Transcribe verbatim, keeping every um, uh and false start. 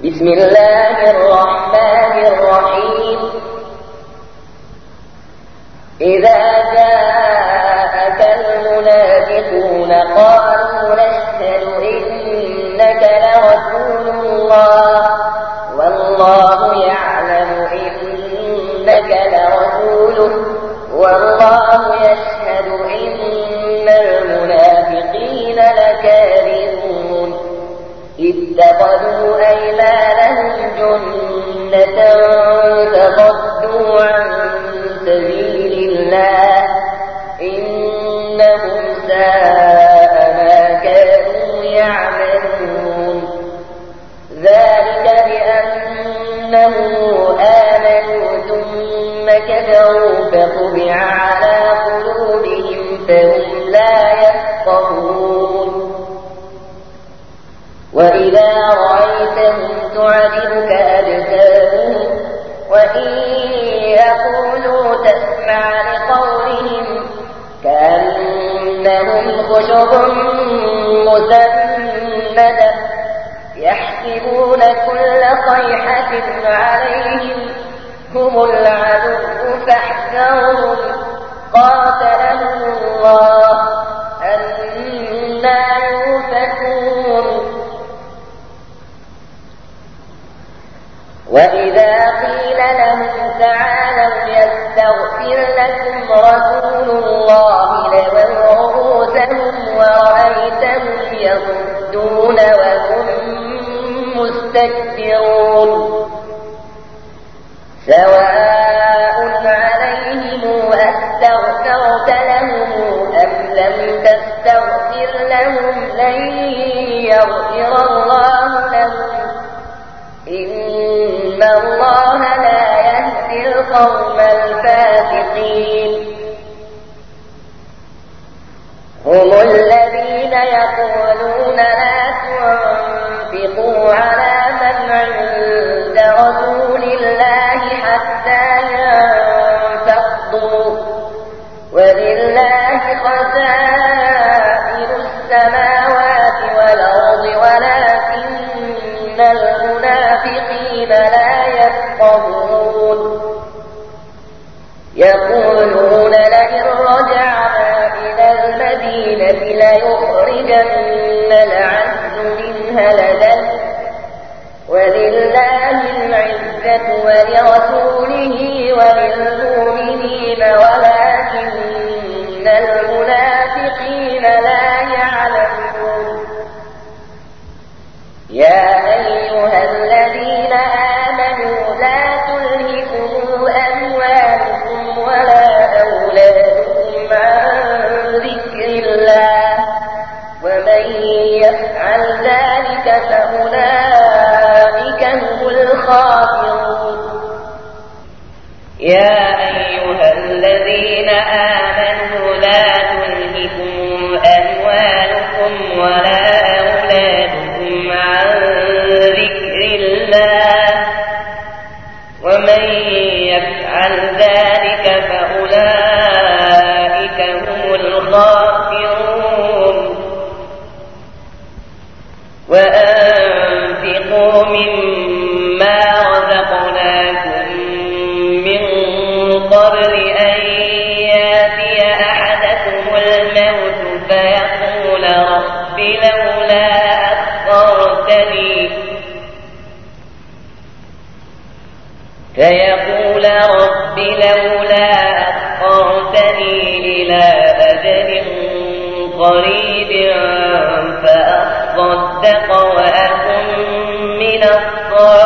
بسم الله الرحمن الرحيم إذا جاءك المنافقون قالوا نشهد إنك لرسول الله والله يعلم إنك لرسوله والله يشهد إن المنافقين لكاذبون اتخذوا أيمانهم جنة فصدوا عن سبيل الله إنهم ساء ما كانوا يعملون ذلك بأنهم آمنوا ثم كفروا فطبع على قلوبهم فهم لا يفقهون وإذا رأيتهم تعجبك أجسامهم وإن يقولوا تسمع لقولهم كأنهم خشب مسندة يحسبون كل صيحة عليهم هم العدو فاحذرهم قاتلهم الله أنى يؤفكون وإذا قيل لهم تعالوا يستغفر لكم رسول الله لووا رؤوسهم ورأيتهم يصدون وهم مستكبرون سواء عليهم أستغفرت لهم أم لم تستغفر لهم لن يغفر الله لهم إن الله لا يهدي القوم الفاسقين هم الذين يقولون لا تنفقوا على من عند رسول الله حتى ينفضوا ولله خزائن السماوات والأرض ولكن المنافقين لا يفقهون يقولون لئن رجعنا إلى المدينة ليخرجن العز منها الأذل ولله العزة ولرسوله وللمؤمنين ولكن المنافقين لا يعلمون يا أيها الذين آمنوا لا تلهكم أموالكم ولا أولادكم عن ذكر الله ومن يفعل ذلك فأولئك هم الخاسرون يا أيها الذين آمنوا لا تلهكم أموالكم ولا أولادكم عن ذكر الله ومن يفعل ذلك فأولئك هم الخاسرون وأنفقوا مما رزقناكم من قبل أن يأتي أحدكم الموت فيقول رب لولا أخرتني فيقول رب لولا أخرتني إلى أجل قريب فأصدق وأكن من الصالحين